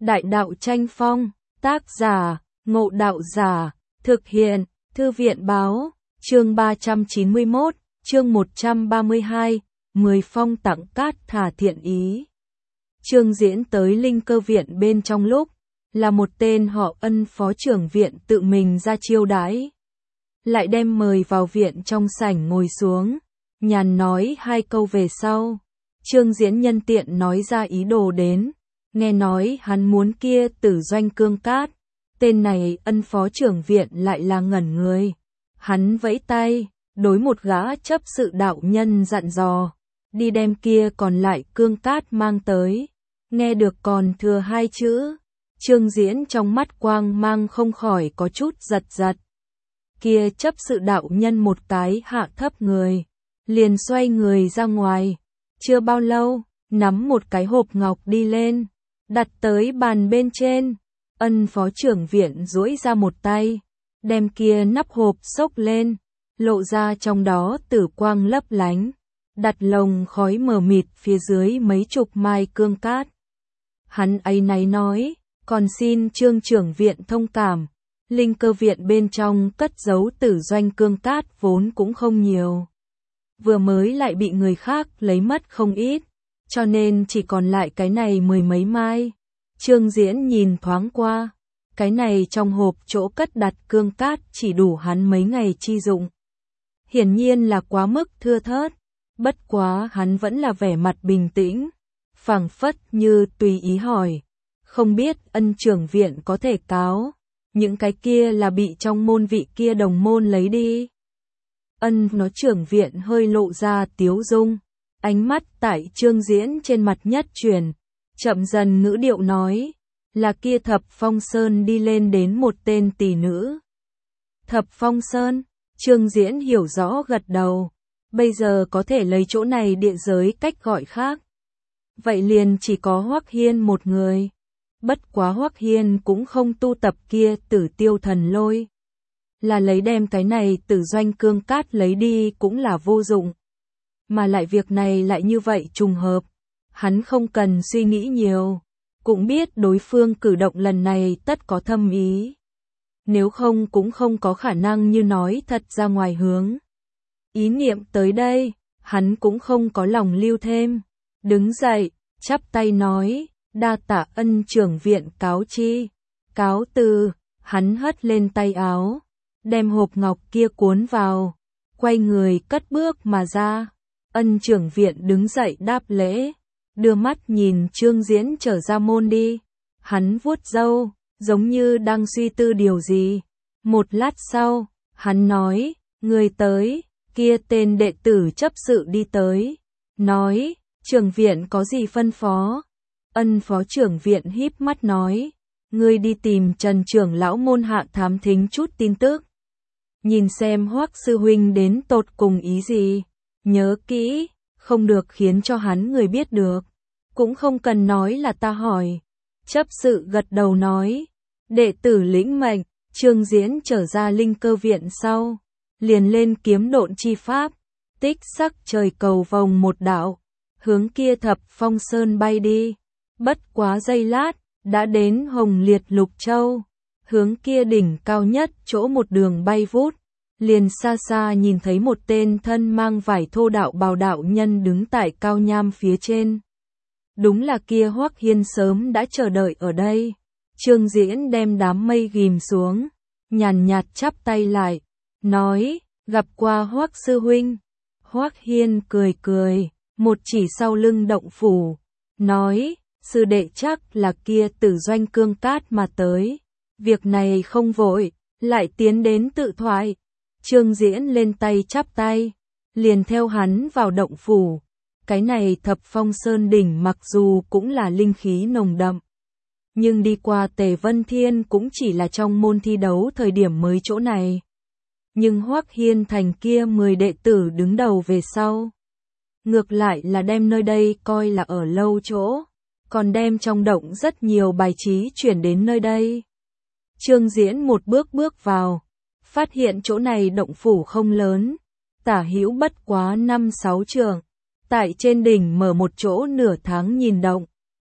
Đại đạo tranh phong, tác giả, Ngộ Đạo Giả, thực hiện, Thư viện báo, chương 391, chương 132, 10 phong tặng cát thả thiện ý. Trương Diễn tới Linh Cơ Viện bên trong lúc, là một tên họ Ân phó trưởng viện tự mình ra chiêu đãi. Lại đem mời vào viện trong sảnh ngồi xuống, nhàn nói hai câu về sau. Trương Diễn nhân tiện nói ra ý đồ đến, nghe nói hắn muốn kia Tử Doanh cương cát. Tên này Ân phó trưởng viện lại là ngẩn người. Hắn vẫy tay, đối một gã chấp sự đạo nhân dặn dò, đi đem kia còn lại cương cát mang tới. Nghe được còn thừa hai chữ, Trương Diễn trong mắt quang mang không khỏi có chút giật giật. Kia chấp sự đạo nhân một cái hạ thấp người, liền xoay người ra ngoài. Chưa bao lâu, nắm một cái hộp ngọc đi lên, đặt tới bàn bên trên. Ân phó trưởng viện duỗi ra một tay, đem kia nắp hộp xốc lên, lộ ra trong đó tử quang lấp lánh, đặt lồng khói mờ mịt phía dưới mấy chục mai cương cát. Hắn áy náy nói, còn xin Trương trưởng viện thông cảm, Linh Cơ Viện bên trong cất giấu Tử Doanh cương cát vốn cũng không nhiều. Vừa mới lại bị người khác lấy mất không ít, cho nên chỉ còn lại cái này mười mấy mai. Trương Diễn nhìn thoáng qua, cái này trong hộp chỗ cất đặt cương cát chỉ đủ hắn mấy ngày chi dụng. Hiển nhiên là quá mức thưa thớt, bất quá hắn vẫn là vẻ mặt bình tĩnh, phảng phất như tùy ý hỏi, không biết Ân trưởng viện có thể cáo, những cái kia là bị trong môn vị kia đồng môn lấy đi. Ân nó trưởng viện hơi lộ ra tiếu dung, ánh mắt tại Trương Diễn trên mặt nhất chuyển, chậm dần ngữ điệu nói, là kia Thập Phong Sơn đi lên đến một tên tỷ nữ. Thập Phong Sơn, Trương Diễn hiểu rõ gật đầu, bây giờ có thể lấy chỗ này địa giới cách gọi khác. Vậy liền chỉ có Hoắc Hiên một người. Bất quá Hoắc Hiên cũng không tu tập kia Tử Tiêu Thần Lôi. Là lấy đem cái này Tử Doanh cương cát lấy đi cũng là vô dụng. Mà lại việc này lại như vậy trùng hợp. Hắn không cần suy nghĩ nhiều. Cũng biết đối phương cử động lần này tất có thâm ý. Nếu không cũng không có khả năng như nói thật ra ngoài hướng. Ý niệm tới đây, hắn cũng không có lòng lưu thêm. Đứng dậy, chắp tay nói, đa tạ Ân trưởng viện cáo chi. Cáo từ, hắn hất lên tay áo, đem hộp ngọc kia cuốn vào, quay người cất bước mà ra. Ân trưởng viện đứng dậy đáp lễ, đưa mắt nhìn Trương Diễn trở ra môn đi. Hắn vuốt râu, giống như đang suy tư điều gì. Một lát sau, hắn nói, người tới, kia tên đệ tử chấp sự đi tới, nói, trưởng viện có gì phân phó? Ân phó trưởng viện híp mắt nói, ngươi đi tìm Trần trưởng lão môn hạ thám thính chút tin tức. Nhìn xem Hoắc sư huynh đến tột cùng ý gì, nhớ kỹ, không được khiến cho hắn người biết được, cũng không cần nói là ta hỏi. Chấp sự gật đầu nói, đệ tử lĩnh mệnh. Trương Diễn trở ra Linh Cơ Viện sau, liền lên kiếm độn chi pháp, tích sắc trời cầu vòng một đạo, hướng kia Thập Phong Sơn bay đi. Bất quá giây lát, đã đến Hồng Liệt Lục Châu, hướng kia đỉnh cao nhất chỗ một đường bay vút, liền xa xa nhìn thấy một tên thân mang vải thô đạo bào đạo nhân đứng tại cao nham phía trên. Đúng là kia Hoắc Hiên sớm đã chờ đợi ở đây. Trương Diễn đem đám mây ghim xuống, nhàn nhạt chắp tay lại, nói, gặp qua Hoắc sư huynh. Hoắc Hiên cười cười, một chỉ sau lưng động phủ, nói, sư đệ chắc là kia Tử Doanh cương cát mà tới. Việc này không vội, lại tiến đến tự thoại. Trương Diễn lên tay chắp tay, liền theo hắn vào động phủ. Cái này Thập Phong Sơn đỉnh mặc dù cũng là linh khí nồng đậm, nhưng đi qua Tề Vân Thiên cũng chỉ là trong môn thi đấu thời điểm mới chỗ này. Nhưng Hoắc Hiên thành kia 10 đệ tử đứng đầu về sau, ngược lại là đem nơi đây coi là ở lâu chỗ, còn đem trong động rất nhiều bài trí chuyển đến nơi đây. Trương Diễn một bước bước vào, phát hiện chỗ này động phủ không lớn, tả hữu bất quá 5-6 trượng, tại trên đỉnh mở một chỗ nửa tháng nhìn động,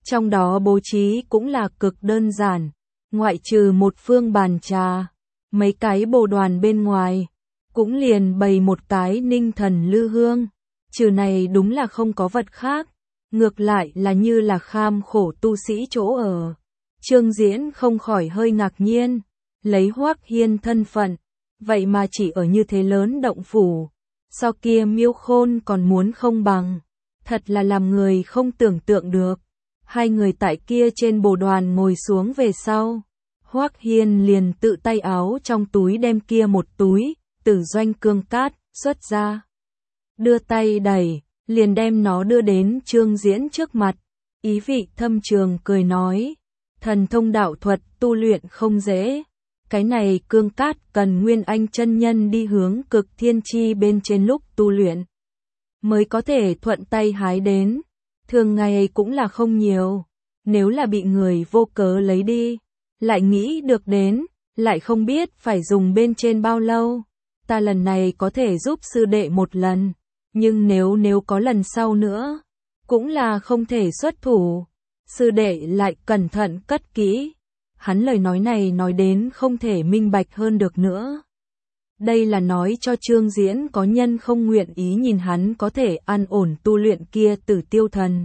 Trong đó bố trí cũng là cực đơn giản, ngoại trừ một phương bàn trà, mấy cái bồ đoàn bên ngoài, cũng liền bày một cái ninh thần lư hương, trừ này đúng là không có vật khác, ngược lại là như là kham khổ tu sĩ chỗ ở. Trương Diễn không khỏi hơi ngạc nhiên, lấy Hoắc Hiên thân phận, vậy mà chỉ ở như thế lớn động phủ, so kia Miêu Khôn còn muốn không bằng, thật là làm người không tưởng tượng được. Hai người tại kia trên bồ đoàn ngồi xuống về sau, Hoắc Hiên liền tự tay áo trong túi đem kia một túi Tử Doanh cương cát xuất ra, đưa tay đẩy, liền đem nó đưa đến Trương Diễn trước mặt, ý vị thâm trường cười nói, thần thông đạo thuật tu luyện không dễ, cái này cương cát cần Nguyên Anh chân nhân đi hướng cực thiên chi bên trên lúc tu luyện, mới có thể thuận tay hái đến, thường ngày cũng là không nhiều, nếu là bị người vô cớ lấy đi, lại nghĩ được đến, lại không biết phải dùng bên trên bao lâu, ta lần này có thể giúp sư đệ một lần, nhưng nếu có lần sau nữa, cũng là không thể xuất thủ, sư đệ lại cẩn thận cất kỹ, hắn lời nói này nói đến không thể minh bạch hơn được nữa. Đây là nói cho Trương Diễn có nhân không nguyện ý nhìn hắn có thể an ổn tu luyện kia Tử Tiêu Thần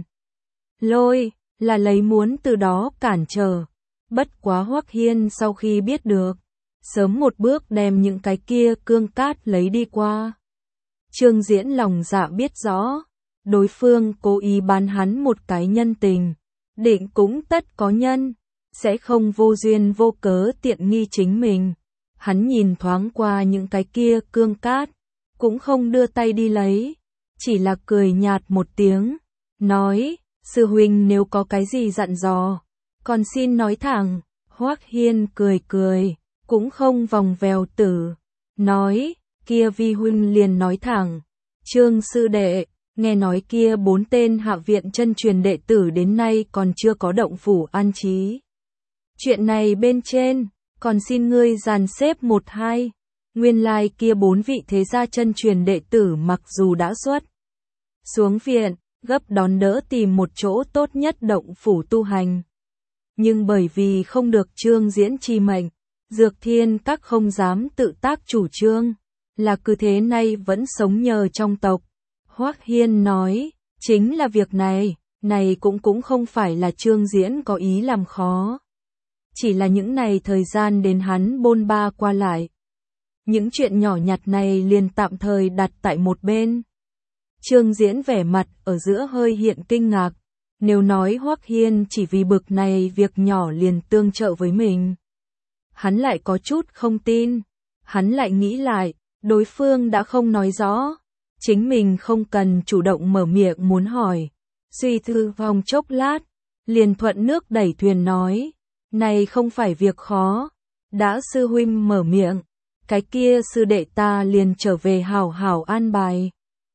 Lôi, là lấy muốn từ đó cản trở. Bất quá Hoắc Hiên sau khi biết được, sớm một bước đem những cái kia cương cát lấy đi qua. Trương Diễn lòng dạ biết rõ, đối phương cố ý bán hắn một cái nhân tình, định cũng tất có nhân, sẽ không vô duyên vô cớ tiện nghi chính mình. Hắn nhìn thoáng qua những cái kia cương cát, cũng không đưa tay đi lấy, chỉ là cười nhạt một tiếng, nói, sư huynh nếu có cái gì dặn dò, còn xin nói thẳng. Hoắc Hiên cười cười, cũng không vòng vèo tử, nói, kia vi huynh liền nói thẳng, Trương sư đệ, nghe nói kia 4 tên hạ viện chân truyền đệ tử đến nay còn chưa có động phủ an trí. Chuyện này bên trên, còn xin ngươi dàn xếp 1-2, nguyên lai kia 4 vị thế gia chân truyền đệ tử mặc dù đã xuất xuống viện, gấp đón đỡ tìm một chỗ tốt nhất động phủ tu hành. Nhưng bởi vì không được Trương Diễn chi mệnh, Dược Thiên các không dám tự tác chủ trương, là cứ thế nay vẫn sống nhờ trong tộc. Hoắc Hiên nói, chính là việc này cũng không phải là Trương Diễn có ý làm khó. Chỉ là những này thời gian đến hắn bôn ba qua lại. Những chuyện nhỏ nhặt này liền tạm thời đặt tại một bên. Trương Diễn vẻ mặt ở giữa hơi hiện kinh ngạc. Nếu nói Hoắc Hiên chỉ vì bực này việc nhỏ liền tương trợ với mình, hắn lại có chút không tin. Hắn lại nghĩ lại, đối phương đã không nói rõ, chính mình không cần chủ động mở miệng muốn hỏi. Suy tư vòng chốc lát, liền thuận nước đẩy thuyền nói, này không phải việc khó, đã sư huynh mở miệng, cái kia sư đệ ta liền trở về hảo hảo an bài.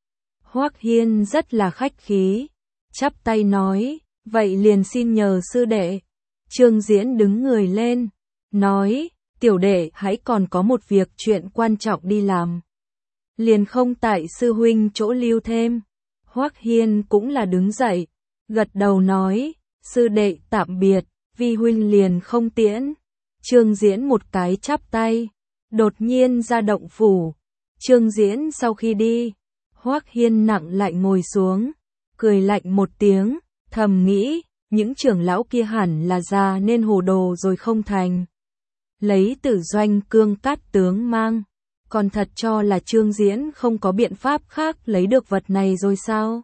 Hoắc Hiên rất là khách khí, chắp tay nói, vậy liền xin nhờ sư đệ. Trương Diễn đứng người lên, nói, tiểu đệ hãy còn có một việc chuyện quan trọng đi làm, liền không tại sư huynh chỗ lưu thêm. Hoắc Hiên cũng là đứng dậy, gật đầu nói, sư đệ tạm biệt, vi huynh liền không tiễn. Trương Diễn một cái chắp tay, đột nhiên ra động phủ. Trương Diễn sau khi đi, Hoắc Hiên nặng lại ngồi xuống, cười lạnh một tiếng, thầm nghĩ, những trưởng lão kia hẳn là già nên hồ đồ rồi không thành. Lấy Tử Doanh cương cát tướng mang, còn thật cho là Trương Diễn không có biện pháp khác lấy được vật này rồi sao?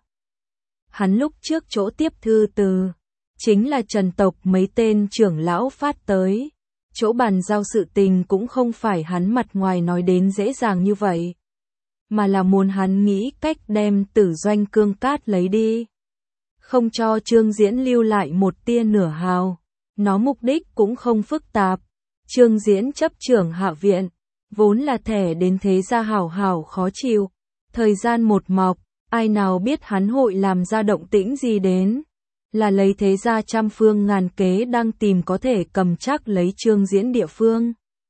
Hắn lúc trước chỗ tiếp thư từ, chính là Trần tộc mấy tên trưởng lão phát tới, chỗ bàn giao sự tình cũng không phải hắn mặt ngoài nói đến dễ dàng như vậy, mà là muốn hắn nghĩ cách đem Tử Doanh cương cát lấy đi, không cho Trương Diễn lưu lại một tia nửa hào. Nó mục đích cũng không phức tạp, Trương Diễn chấp trưởng hạ viện, vốn là thẻ đến thế gia hảo hảo khó chịu, thời gian một mọc, ai nào biết hắn hội làm ra động tĩnh gì đến, là lấy thế gia trăm phương ngàn kế đang tìm có thể cầm chắc lấy Trương Diễn địa phương.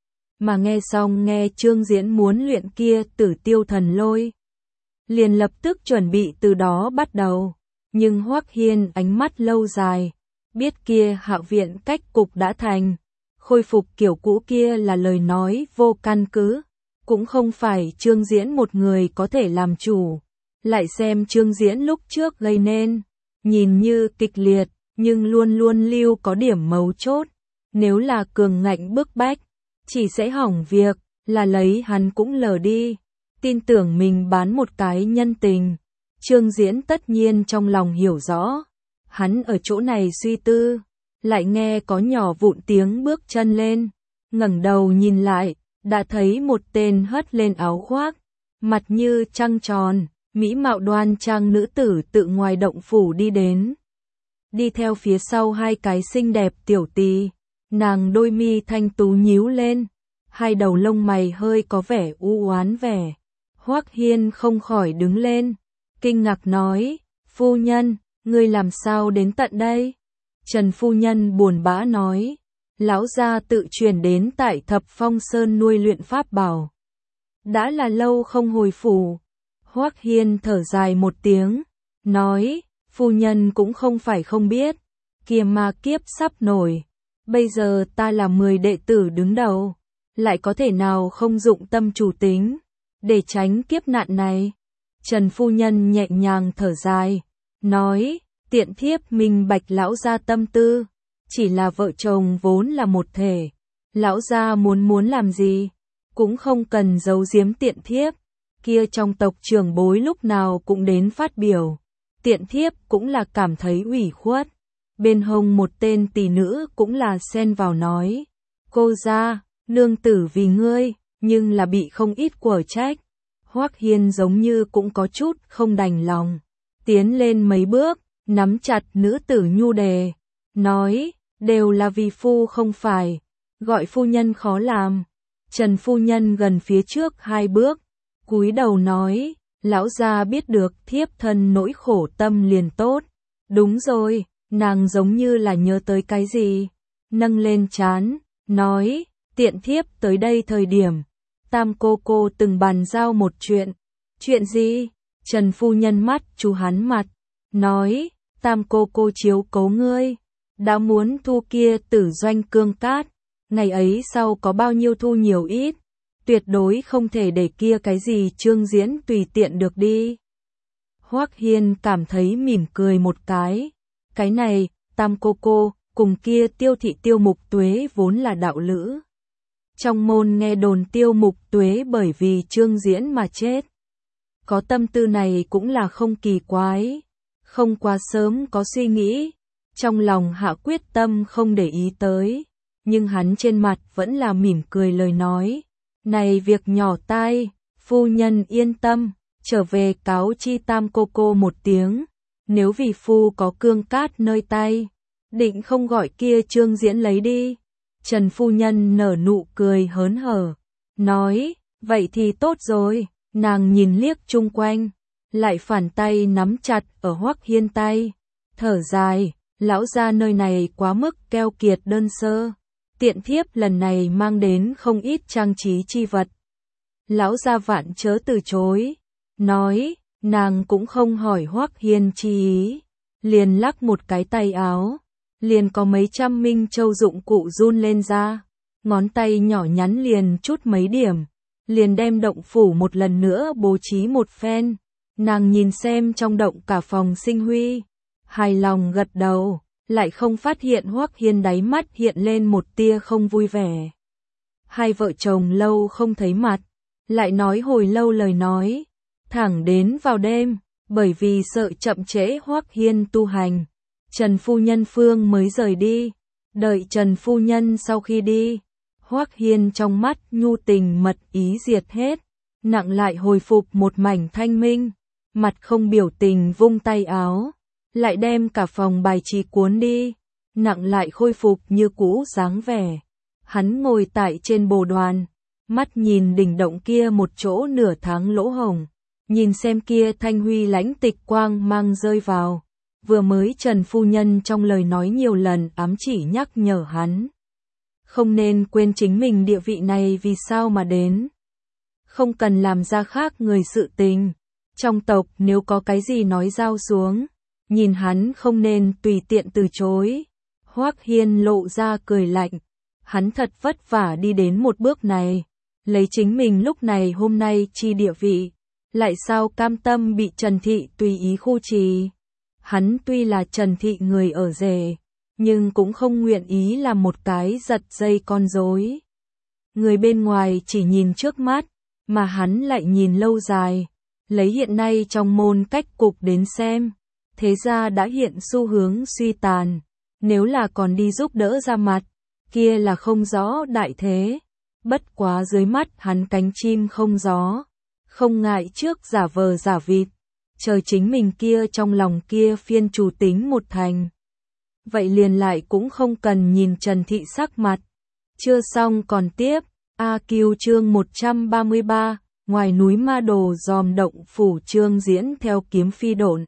Mà nghe xong nghe Trương Diễn muốn luyện kia Tử Tiêu Thần Lôi, liền lập tức chuẩn bị từ đó bắt đầu, nhưng Hoắc Hiên ánh mắt lâu dài, biết kia Hạ viện cách cục đã thành, khôi phục kiểu cũ kia là lời nói vô căn cứ, cũng không phải Trương Diễn một người có thể làm chủ. Lại xem Trương Diễn lúc trước gây nên, nhìn như kịch liệt, nhưng luôn luôn lưu có điểm mấu chốt, nếu là cường ngạnh bức bách, chỉ sẽ hỏng việc, là lấy hắn cũng lờ đi, tin tưởng mình bán một cái nhân tình. Trương Diễn tất nhiên trong lòng hiểu rõ, hắn ở chỗ này suy tư, lại nghe có nhỏ vụn tiếng bước chân lên, ngẩng đầu nhìn lại, đã thấy một tên hất lên áo khoác, mặt như trăng tròn, mỹ mạo đoan trang nữ tử tự ngoài động phủ đi đến. Đi theo phía sau hai cái xinh đẹp tiểu tỳ, nàng đôi mi thanh tú nhíu lên, hai đầu lông mày hơi có vẻ u oán vẻ. Hoắc Hiên không khỏi đứng lên, kinh ngạc nói, phu nhân, ngươi làm sao đến tận đây? Trần phu nhân buồn bã nói, lão gia tự truyền đến tại Thập Phong Sơn nuôi luyện pháp bảo. Đã là lâu không hồi phủ. Hoắc Hiên thở dài một tiếng, nói, phu nhân cũng không phải không biết, kia ma kiếp sắp nổi, bây giờ ta là 10 đệ tử đứng đầu, lại có thể nào không dụng tâm chủ tính, để tránh kiếp nạn này. Trần phu nhân nhẹ nhàng thở dài, nói, tiện thiếp minh bạch lão gia tâm tư, chỉ là vợ chồng vốn là một thể, lão gia muốn làm gì, cũng không cần giấu giếm tiện thiếp, kia trong tộc trưởng bối lúc nào cũng đến phát biểu, tiện thiếp cũng là cảm thấy ủy khuất. Bên hông một tên tỷ nữ cũng là xen vào nói, cô gia, nương tử vì ngươi, nhưng là bị không ít quở trách. Hoắc Hiên giống như cũng có chút không đành lòng, tiến lên mấy bước, nắm chặt nữ tử nhu đề, nói, đều là vì phu không phải, gọi phu nhân khó làm. Trần phu nhân gần phía trước hai bước, cúi đầu nói, lão gia biết được thiếp thân nỗi khổ tâm liền tốt. Đúng rồi, nàng giống như là nhớ tới cái gì, nâng lên trán, nói, tiện thiếp tới đây thời điểm, Tam cô từng bàn giao một chuyện. Chuyện gì? Trần phu nhân mắt chú hắn mặt, nói, Tam cô chiếu cố ngươi, đã muốn thu kia Tử Doanh cương cát, ngày ấy sau có bao nhiêu thu nhiều ít, tuyệt đối không thể để kia cái gì Trương Diễn tùy tiện được đi. Hoắc Hiên cảm thấy mỉm cười một cái này, Tam cô cùng kia Tiêu thị Tiêu Mục Tuế vốn là đạo lữ. Trong môn nghe đồn Tiêu Mục Tuế bởi vì Trương Diễn mà chết. Có tâm tư này cũng là không kỳ quái, không quá sớm có suy nghĩ, trong lòng hạ quyết tâm không để ý tới, nhưng hắn trên mặt vẫn là mỉm cười lời nói, này việc nhỏ tai, phu nhân yên tâm, trở về cáo chi Tam cô một tiếng, nếu vì phu có cương cát nơi tay, định không gọi kia Trương Diễn lấy đi. Trần phu nhân nở nụ cười hớn hở, nói, vậy thì tốt rồi. Nàng nhìn liếc chung quanh, lại phản tay nắm chặt ở Hoắc Hiên tay, thở dài, lão gia nơi này quá mức keo kiệt đơn sơ, tiện thiếp lần này mang đến không ít trang trí chi vật. Lão gia vạn chớ từ chối, nói, nàng cũng không hỏi Hoắc Hiên chi ý, liền lắc một cái tay áo, liền có mấy trăm minh châu dụng cụ run lên ra, ngón tay nhỏ nhắn liền chút mấy điểm. Liền đem động phủ một lần nữa bố trí một phen, nàng nhìn xem trong động cả phòng sinh huy, hài lòng gật đầu, lại không phát hiện Hoắc Hiên đáy mắt hiện lên một tia không vui vẻ. Hai vợ chồng lâu không thấy mặt, lại nói hồi lâu lời nói, thẳng đến vào đêm, bởi vì sợ chậm trễ Hoắc Hiên tu hành, Trần phu nhân phương mới rời đi, đợi Trần phu nhân sau khi đi. Hoắc Hiên trong mắt nhu tình mật ý diệt hết, nặng lại hồi phục một mảnh thanh minh, mặt không biểu tình vung tay áo, lại đem cả phòng bài trí cuốn đi, nặng lại khôi phục như cũ dáng vẻ. Hắn ngồi tại trên bồ đoàn, mắt nhìn đỉnh động kia một chỗ nửa tháng lỗ hổng, nhìn xem kia thanh huy lãnh tịch quang mang rơi vào, vừa mới Trần phu nhân trong lời nói nhiều lần ám chỉ nhắc nhở hắn. Không nên quên chính mình địa vị này vì sao mà đến. Không cần làm ra khác người sự tình. Trong tộc nếu có cái gì nói giao xuống, nhìn hắn không nên tùy tiện từ chối. Hoắc Hiên lộ ra cười lạnh, hắn thật vất vả đi đến một bước này, lấy chính mình lúc này hôm nay chi địa vị, lại sao cam tâm bị Trần Thị tùy ý khu trì. Hắn tuy là Trần Thị người ở rể, nhưng cũng không nguyện ý làm một cái giật dây con rối. Người bên ngoài chỉ nhìn trước mắt, mà hắn lại nhìn lâu dài. Lấy hiện nay trong môn cách cục đến xem, thế gia đã hiện xu hướng suy tàn. Nếu là còn đi giúp đỡ ra mặt, kia là không rõ đại thế. Bất quá dưới mắt hắn cánh chim không gió, không ngại trước giả vờ giả vịt, chờ chính mình kia trong lòng kia phiên chủ tính một thành. Vậy liền lại cũng không cần nhìn Trần Thị sắc mặt. Chưa xong còn tiếp. A Kiều chương 133, ngoài núi Ma Đồ dòm động phủ Trương Diễn theo kiếm phi độn.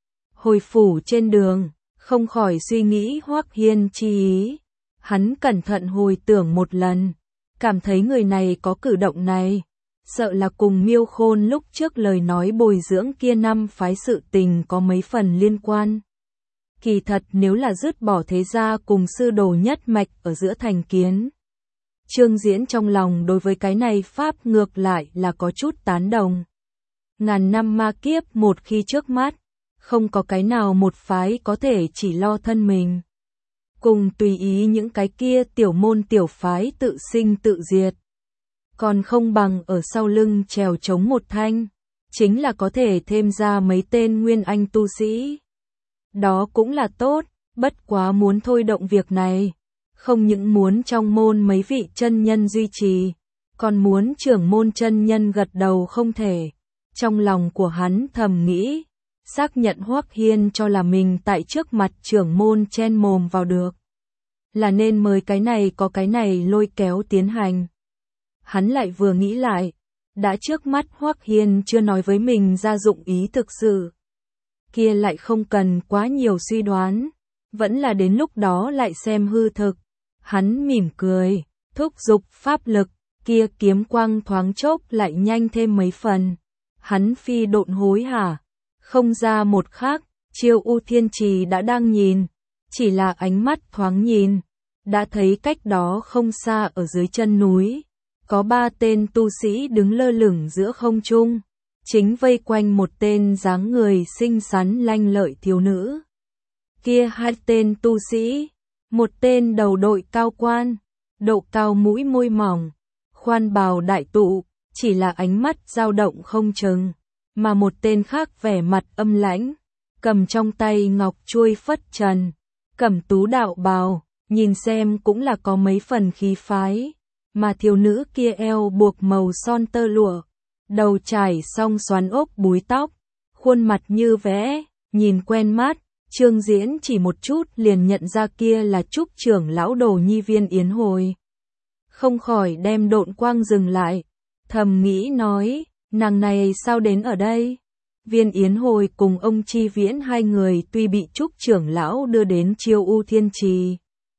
Hồi phủ trên đường, không khỏi suy nghĩ Hoắc Hiên chi ý. Hắn cẩn thận hồi tưởng một lần, cảm thấy người này có cử động này, sợ là cùng Miêu Khôn lúc trước lời nói bồi dưỡng kia năm phái sự tình có mấy phần liên quan. Kỳ thật nếu là dứt bỏ thế gia cùng sư đồ nhất mạch ở giữa thành kiến, Trương Diễn trong lòng đối với cái này pháp ngược lại là có chút tán đồng. Ngàn năm ma kiếp một khi trước mắt, không có cái nào một phái có thể chỉ lo thân mình, cùng tùy ý những cái kia tiểu môn tiểu phái tự sinh tự diệt. Còn không bằng ở sau lưng trèo chống một thanh, chính là có thể thêm ra mấy tên nguyên anh tu sĩ. Đó cũng là tốt, bất quá muốn thôi động việc này, không những muốn trong môn mấy vị chân nhân duy trì, còn muốn trưởng môn chân nhân gật đầu không thể. Trong lòng của hắn thầm nghĩ, xác nhận Hoắc Hiên cho là mình tại trước mặt trưởng môn chen mồm vào được, là nên mời cái này có cái này lôi kéo tiến hành. Hắn lại vừa nghĩ lại, đã trước mắt Hoắc Hiên chưa nói với mình ra dụng ý thực sự, kia lại không cần quá nhiều suy đoán, vẫn là đến lúc đó lại xem hư thực. Hắn mỉm cười, thúc giục pháp lực, kia kiếm quang thoáng chốc lại nhanh thêm mấy phần. Hắn phi độn hối hả, không ra một khắc, Chiêu U Thiên Trì đã đang nhìn, chỉ là ánh mắt thoáng nhìn, đã thấy cách đó không xa ở dưới chân núi, có 3 tên tu sĩ đứng lơ lửng giữa không trung, chính vây quanh một tên dáng người xinh xắn lanh lợi thiếu nữ. Kia 2 tên tu sĩ, một tên đầu đội cao quan, độ cao mũi môi mỏng, khoan bào đại tụ, chỉ là ánh mắt dao động không chừng, mà một tên khác vẻ mặt âm lãnh, cầm trong tay ngọc chuôi phất trần, cẩm tú đạo bào, nhìn xem cũng là có mấy phần khí phái, mà thiếu nữ kia eo buộc màu son tơ lụa, đầu trải xong xoắn ốc búi tóc, khuôn mặt như vẽ, nhìn quen mắt. Trương Diễn chỉ một chút liền nhận ra kia là Trúc trưởng lão Đồ Nhi Viên Yến Hồi. Không khỏi đem độn quang dừng lại, thầm nghĩ nói, nàng này sao đến ở đây? Viên Yến Hồi cùng ông Chi Viễn hai người tuy bị Trúc trưởng lão đưa đến Chiêu U Thiên Trì,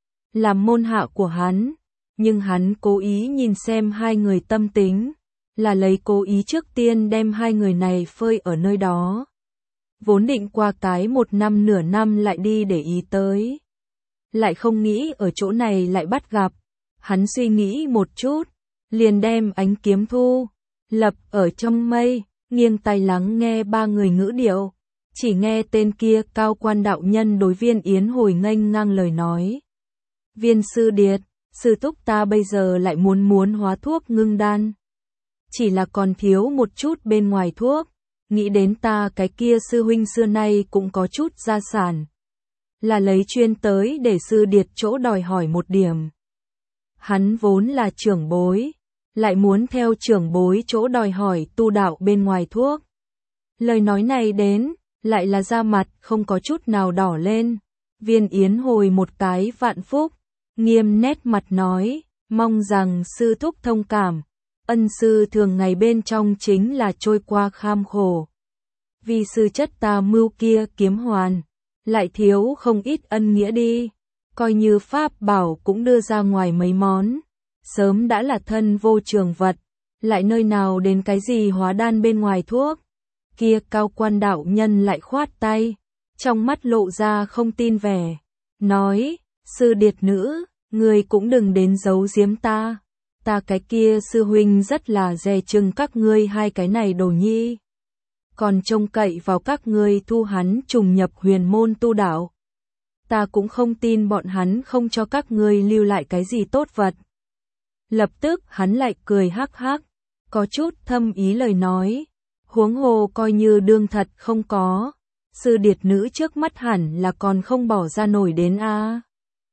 làm môn hạ của hắn, nhưng hắn cố ý nhìn xem hai người tâm tính, là lấy cố ý trước tiên đem hai người này phơi ở nơi đó. Vốn định qua cái 1 năm nửa năm lại đi để ý tới, lại không nghĩ ở chỗ này lại bắt gặp. Hắn suy nghĩ một chút, liền đem ánh kiếm thu, lập ở trong mây, nghiêng tai lắng nghe 3 người ngữ điệu. Chỉ nghe tên kia cao quan đạo nhân đối Viên Yến Hồi nghênh ngang lời nói. Viên sư điệt, sư thúc ta bây giờ lại muốn hóa thuốc ngưng đan. Chỉ là còn thiếu một chút bên ngoài thuốc. Nghĩ đến ta cái kia sư huynh xưa nay cũng có chút gia sản, là lấy chuyên tới để sư điệt chỗ đòi hỏi một điểm. Hắn vốn là trưởng bối, lại muốn theo trưởng bối chỗ đòi hỏi tu đạo bên ngoài thuốc. Lời nói này đến, lại là da mặt không có chút nào đỏ lên. Viên Yến Hồi một cái vạn phúc, nghiêm nét mặt nói, mong rằng sư thúc thông cảm. Ân sư thường ngày bên trong chính là trôi qua kham khổ. Vì sư chất ta mưu kia kiếm hoàn, lại thiếu không ít ân nghĩa đi. Coi như pháp bảo cũng đưa ra ngoài mấy món. Sớm đã là thân vô trường vật, lại nơi nào đến cái gì hóa đan bên ngoài thuốc. Kia cao quan đạo nhân lại khoát tay, trong mắt lộ ra không tin vẻ. Nói, Sư điệt nữ, ngươi cũng đừng đến giấu giếm ta. Ta cái kia sư huynh rất là dè chừng các ngươi hai cái này đồ nhi. Còn trông cậy vào các ngươi thu hắn trùng nhập huyền môn tu đạo. Ta cũng không tin bọn hắn không cho các ngươi lưu lại cái gì tốt vật. Lập tức hắn lại cười hắc hắc, có chút thâm ý lời nói. Huống hồ coi như đương thật không có. Sư điệt nữ trước mắt hẳn là còn không bỏ ra nổi đến a.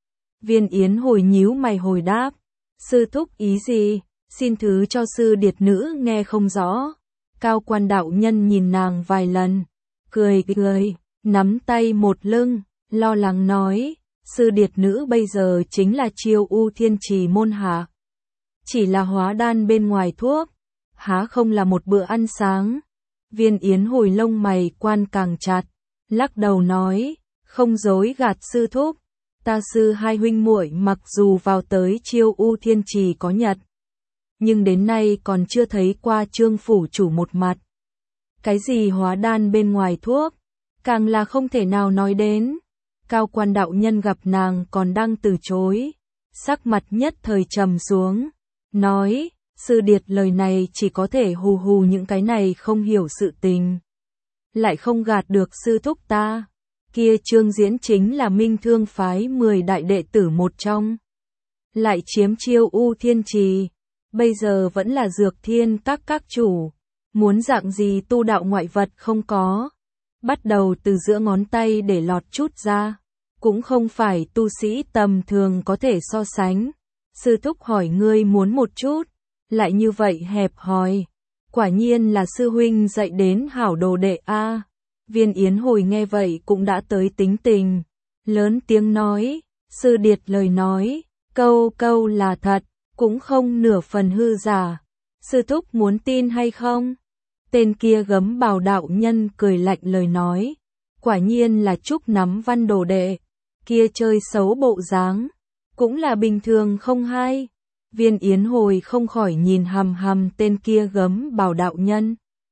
Viên Yến hồi nhíu mày hồi đáp. Sư thúc ý gì? Xin thứ cho sư điệt nữ nghe không rõ. Cao quan đạo nhân nhìn nàng vài lần, cười cười, nắm tay một lưng, lo lắng nói, sư điệt nữ bây giờ chính là Chiêu U Thiên Trì môn hạ. Chỉ là hóa đan bên ngoài thuốc, há không là một bữa ăn sáng. Viên Yến hồi lông mày quan càng chặt, lắc đầu nói, không dối gạt sư thúc. Ta sư hai huynh muội mặc dù vào tới Chiêu U Thiên Trì có nhật, nhưng đến nay còn chưa thấy qua Trương phủ chủ một mặt. Cái gì hóa đan bên ngoài thuốc, càng là không thể nào nói đến. Cao quan đạo nhân gặp nàng còn đang từ chối, sắc mặt nhất thời trầm xuống, nói, sư điệt lời này chỉ có thể hù hù những cái này không hiểu sự tình. Lại không gạt được sư thúc ta. Kia Trương Diễn chính là Minh Thương phái 10 đại đệ tử một trong. Lại chiếm Chiêu U Thiên Trì, bây giờ vẫn là Dược Thiên các chủ. Muốn dạng gì tu đạo ngoại vật không có. Bắt đầu từ giữa ngón tay để lọt chút ra. Cũng không phải tu sĩ tầm thường có thể so sánh. Sư thúc hỏi ngươi muốn một chút, lại như vậy hẹp hòi. Quả nhiên là sư huynh dạy đến hảo đồ đệ a. Viên Yến hồi nghe vậy cũng đã tới tính tình, lớn tiếng nói, sư điệt lời nói, câu câu là thật, cũng không nửa phần hư giả. Sư thúc muốn tin hay không? Tên kia gấm bào đạo nhân cười lạnh lời nói, quả nhiên là Trúc nắm văn đồ đệ, kia chơi xấu bộ dáng, cũng là bình thường không hay. Viên Yến hồi không khỏi nhìn hằm hằm tên kia gấm bào đạo nhân.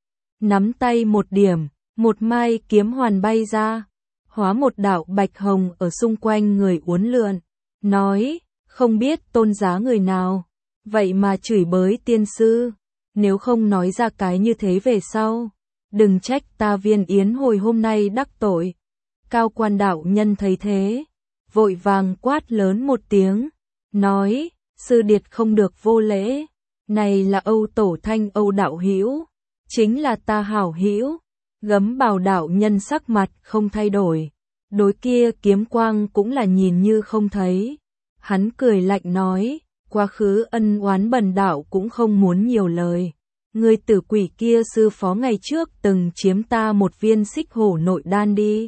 Nắm tay một điểm, một mai kiếm hoàn bay ra, hóa một đạo bạch hồng ở xung quanh người uốn lượn, nói, không biết tôn giá người nào, vậy mà chửi bới tiên sư, nếu không nói ra cái như thế về sau, đừng trách ta Viên Yến hồi hôm nay đắc tội. Cao quan đạo nhân thấy thế, vội vàng quát lớn một tiếng, nói, sư điệt không được vô lễ, này là Âu tổ thanh Âu đạo hữu, chính là ta hảo hữu. Gấm bào đạo nhân sắc mặt không thay đổi, đối kia kiếm quang cũng là nhìn như không thấy. Hắn cười lạnh nói, quá khứ ân oán bần đạo cũng không muốn nhiều lời. Người tử quỷ kia sư phó ngày trước từng chiếm ta một viên xích hổ nội đan đi.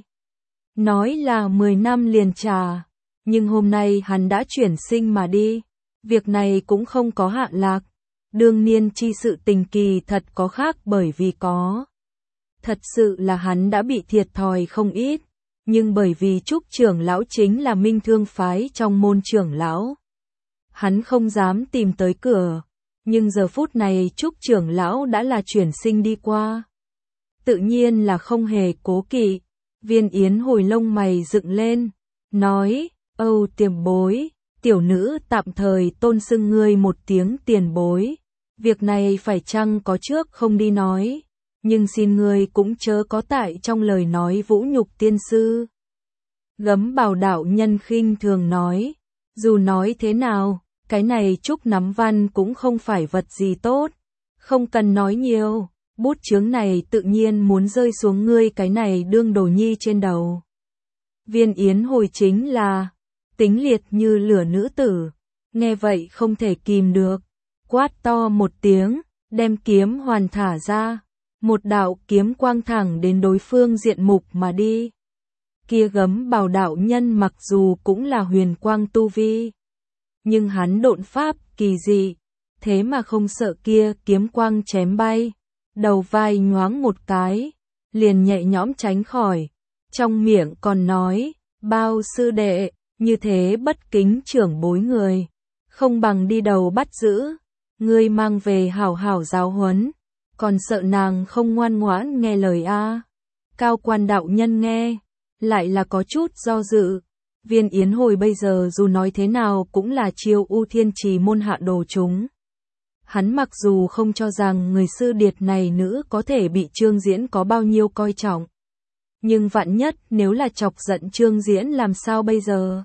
Nói là 10 năm liền trả, nhưng hôm nay hắn đã chuyển sinh mà đi. Việc này cũng không có hạ lạc. Đương niên chi sự tình kỳ thật có khác bởi vì có. Thật sự là hắn đã bị thiệt thòi không ít, nhưng bởi vì Trúc trưởng lão chính là Minh Thương phái trong môn trưởng lão. Hắn không dám tìm tới cửa, nhưng giờ phút này Trúc trưởng lão đã là chuyển sinh đi qua. Tự nhiên là không hề cố kỵ. Viên Yến hồi lông mày dựng lên, nói, Âu tiền bối, tiểu nữ tạm thời tôn xưng ngươi một tiếng tiền bối. Việc này phải chăng có trước không đi nói. Nhưng xin ngươi cũng chớ có tại trong lời nói vũ nhục tiên sư. Gấm bào đạo nhân khinh thường nói, dù nói thế nào, cái này Trúc nắm văn cũng không phải vật gì tốt, không cần nói nhiều, bút chướng này tự nhiên muốn rơi xuống ngươi cái này đương đồ nhi trên đầu. Viên Yến hồi chính là, tính liệt như lửa nữ tử, nghe vậy không thể kìm được, quát to một tiếng, đem kiếm hoàn thả ra. Một đạo kiếm quang thẳng đến đối phương diện mục mà đi. Kia gấm bào đạo nhân mặc dù cũng là huyền quang tu vi, nhưng hắn độn pháp kỳ dị, thế mà không sợ kia kiếm quang chém bay, đầu vai nhoáng một cái, liền nhẹ nhõm tránh khỏi, trong miệng còn nói, bao sư đệ, như thế bất kính trưởng bối người, không bằng đi đầu bắt giữ, ngươi mang về hảo hảo giáo huấn. Còn sợ nàng không ngoan ngoãn nghe lời a. Cao quan đạo nhân nghe, lại là có chút do dự. Viên Yến Hồi bây giờ dù nói thế nào cũng là Chiêu U Thiên Trì môn hạ đồ chúng. Hắn mặc dù không cho rằng người sư điệt này nữ có thể bị Trương Diễn có bao nhiêu coi trọng. Nhưng vạn nhất nếu là chọc giận Trương Diễn làm sao bây giờ?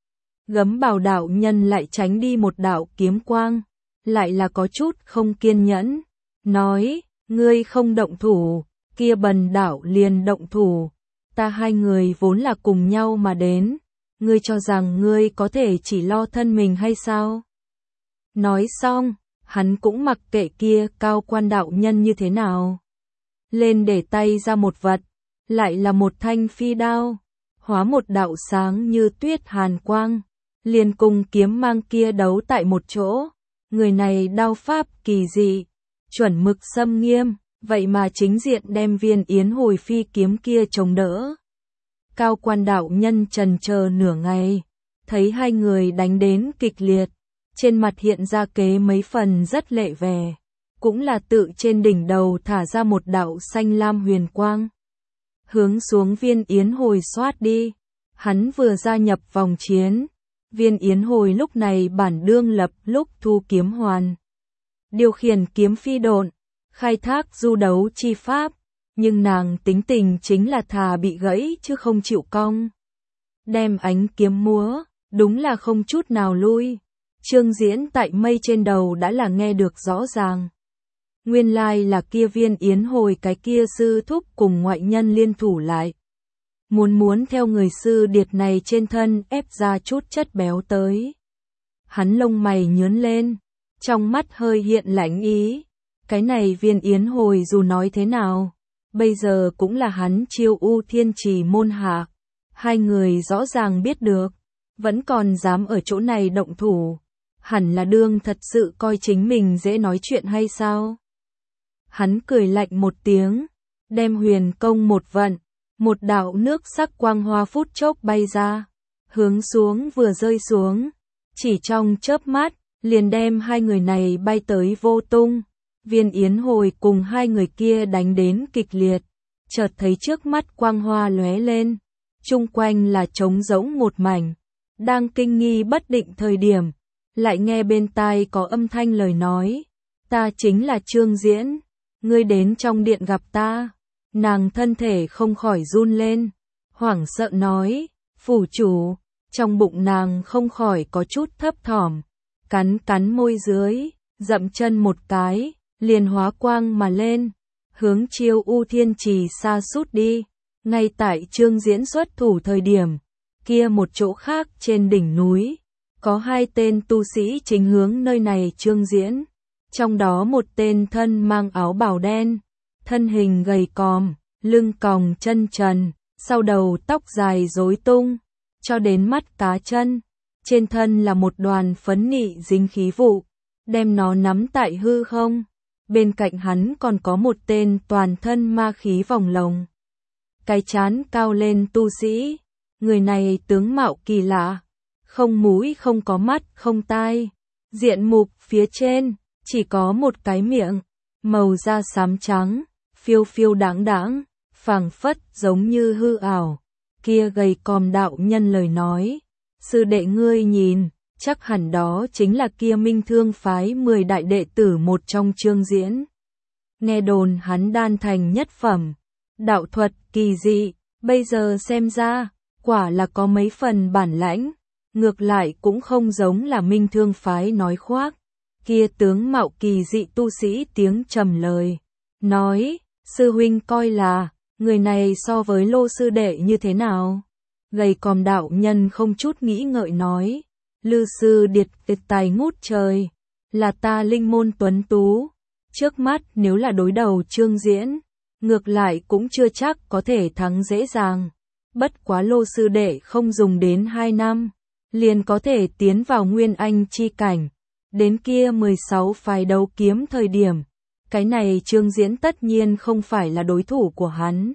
Gấm Bào đạo nhân lại tránh đi một đạo kiếm quang, lại là có chút không kiên nhẫn, nói, ngươi không động thủ, kia Bần đạo liền động thủ, ta hai người vốn là cùng nhau mà đến, ngươi cho rằng ngươi có thể chỉ lo thân mình hay sao? Nói xong, hắn cũng mặc kệ kia Cao Quan đạo nhân như thế nào. Lên để tay ra một vật, lại là một thanh phi đao, hóa một đạo sáng như tuyết hàn quang, liền cùng kiếm mang kia đấu tại một chỗ. Người này đao pháp kỳ dị, chuẩn mực xâm nghiêm, vậy mà chính diện đem Viên Yến Hồi phi kiếm kia chống đỡ. Cao Quan đạo nhân trần chờ nửa ngày, thấy hai người đánh đến kịch liệt, trên mặt hiện ra kế mấy phần rất lệ vẻ, cũng là tự trên đỉnh đầu thả ra một đạo xanh lam huyền quang, hướng xuống Viên Yến Hồi xoát đi. Hắn vừa gia nhập vòng chiến, Viên Yến Hồi lúc này bản đương lập lúc thu kiếm hoàn, điều khiển kiếm phi độn, khai thác du đấu chi pháp, nhưng nàng tính tình chính là thà bị gãy chứ không chịu cong. Đem ánh kiếm múa, đúng là không chút nào lui. Trương Diễn tại mây trên đầu đã là nghe được rõ ràng. Nguyên lai là kia Viên Yến Hồi cái kia sư thúc cùng ngoại nhân liên thủ lại. Muốn theo người sư điệt này trên thân ép ra chút chất béo tới. Hắn lông mày nhướng lên, trong mắt hơi hiện lãnh ý. Cái này Viên Yến Hồi dù nói thế nào, bây giờ cũng là hắn Chiêu U Thiên Trì môn hạ. Hai người rõ ràng biết được, vẫn còn dám ở chỗ này động thủ. Hẳn là đương thật sự coi chính mình dễ nói chuyện hay sao? Hắn cười lạnh một tiếng, đem huyền công một vận, một đạo nước sắc quang hoa phút chốc bay ra, hướng xuống vừa rơi xuống, chỉ trong chớp mắt, liền đem hai người này bay tới vô tung. Viên Yến Hồi cùng hai người kia đánh đến kịch liệt, chợt thấy trước mắt quang hoa lóe lên, chung quanh là trống rỗng một mảnh, đang kinh nghi bất định thời điểm, lại nghe bên tai có âm thanh lời nói, ta chính là Trương Diễn, ngươi đến trong điện gặp ta. Nàng thân thể không khỏi run lên, hoảng sợ nói, phủ chủ, trong bụng nàng không khỏi có chút thấp thỏm, cắn môi dưới, dậm chân một cái, liền hóa quang mà lên, hướng Chiêu U Thiên Trì xa sút đi. Ngay tại Trương Diễn xuất thủ thời điểm, kia một chỗ khác trên đỉnh núi, có hai tên tu sĩ chính hướng nơi này Trương Diễn, trong đó một tên thân mang áo bào đen, thân hình gầy còm, lưng còng chân trần, sau đầu tóc dài rối tung, cho đến mắt cá chân, trên thân là một đoàn phấn nị dính khí vụ, đem nó nắm tại hư không. Bên cạnh hắn còn có một tên toàn thân ma khí vòng lồng, cái trán cao lên tu sĩ, người này tướng mạo kỳ lạ, không mũi không có mắt không tai, diện mục phía trên, chỉ có một cái miệng, màu da xám trắng, phiêu phiêu đáng đáng, phảng phất giống như hư ảo. Kia gầy còm đạo nhân lời nói, sư đệ ngươi nhìn, chắc hẳn đó chính là kia Minh Thương phái 10 đại đệ tử một trong Trương Diễn. Nghe đồn hắn đan thành nhất phẩm, đạo thuật kỳ dị, bây giờ xem ra, quả là có mấy phần bản lãnh, ngược lại cũng không giống là Minh Thương phái nói khoác. Kia tướng mạo kỳ dị tu sĩ tiếng trầm lời, nói, sư huynh coi là, người này so với Lô sư đệ như thế nào? Gầy còm đạo nhân không chút nghĩ ngợi nói, Lư sư điệt tài ngút trời, là ta linh môn tuấn tú, trước mắt nếu là đối đầu Trương Diễn, ngược lại cũng chưa chắc có thể thắng dễ dàng. Bất quá Lô sư đệ không dùng đến 2 năm, liền có thể tiến vào Nguyên Anh chi cảnh. Đến kia 16 phái đấu kiếm thời điểm, cái này Trương Diễn tất nhiên không phải là đối thủ của hắn.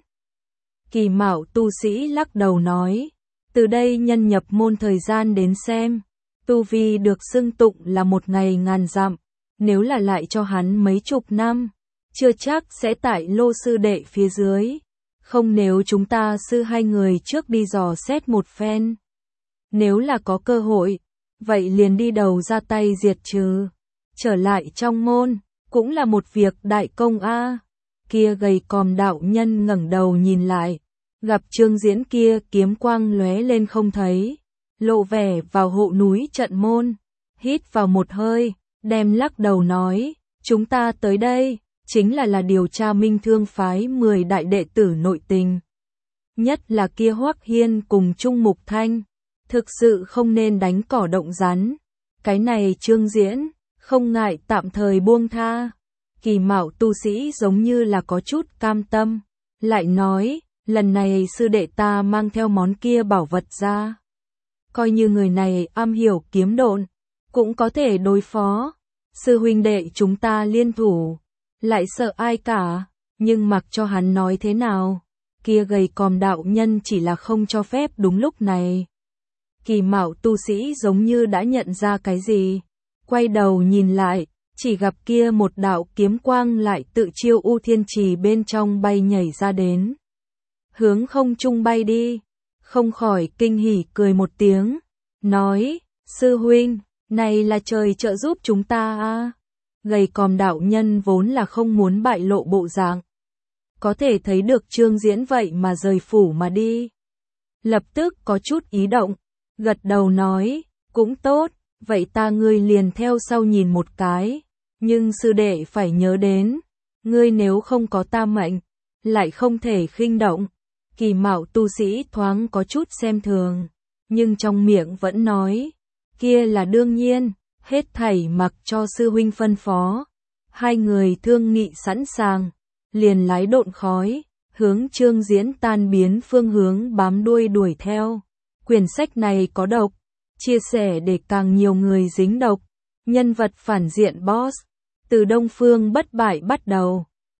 Kỳ mạo tu sĩ lắc đầu nói, từ đây nhân nhập môn thời gian đến xem, tu vi được xưng tụng là một ngày ngàn dặm, nếu là lại cho hắn mấy chục năm, chưa chắc sẽ tại Lô sư đệ phía dưới. Không nếu chúng ta sư hai người trước đi dò xét một phen. nếu là có cơ hội, vậy liền đi đầu ra tay diệt trừ. Trở lại trong môn, cũng là một việc đại công a. Kia gầy còm đạo nhân ngẩng đầu nhìn lại, gặp Trương Diễn kia kiếm quang lóe lên không thấy, lộ vẻ vào hộ núi trận môn, hít vào một hơi, đem lắc đầu nói, chúng ta tới đây, chính là điều tra Minh Thương phái 10 đại đệ tử nội tình. Nhất là kia Hoắc Hiên cùng Trung Mục Thanh, thực sự không nên đánh cỏ động rắn. Cái này Trương Diễn, không ngại tạm thời buông tha. Kỳ Mạo tu sĩ giống như là có chút cam tâm, lại nói, lần này sư đệ ta mang theo món kia bảo vật ra. Coi như người này am hiểu kiếm độn, cũng có thể đối phó. Sư huynh đệ chúng ta liên thủ, lại sợ ai cả, nhưng mặc cho hắn nói thế nào, kia gầy còm đạo nhân chỉ là không cho phép đúng lúc này. Kỳ Mạo tu sĩ giống như đã nhận ra cái gì, quay đầu nhìn lại, chỉ gặp kia một đạo kiếm quang lại tự chiêu U Thiên Trì bên trong bay nhảy ra đến. Hướng không trung bay đi, không khỏi kinh hỉ cười một tiếng, nói, sư huynh, này là trời trợ giúp chúng ta a. Gầy còm đạo nhân vốn là không muốn bại lộ bộ dạng, có thể thấy được Trương Diễn vậy mà rời phủ mà đi. Lập tức có chút ý động, gật đầu nói, cũng tốt, vậy ta ngươi liền theo sau nhìn một cái, nhưng sư đệ phải nhớ đến, ngươi nếu không có ta mệnh, lại không thể khinh động. Kỳ Mạo tu sĩ thoáng có chút xem thường, nhưng trong miệng vẫn nói, kia là đương nhiên, hết thảy mặc cho sư huynh phân phó. Hai người thương nghị sẵn sàng, liền lái độn khói, hướng Trương Diễn tan biến phương hướng bám đuôi đuổi theo. Quyển sách này có độc, chia sẻ để càng nhiều người dính độc. Nhân vật phản diện boss, từ Đông Phương Bất Bại bắt đầu.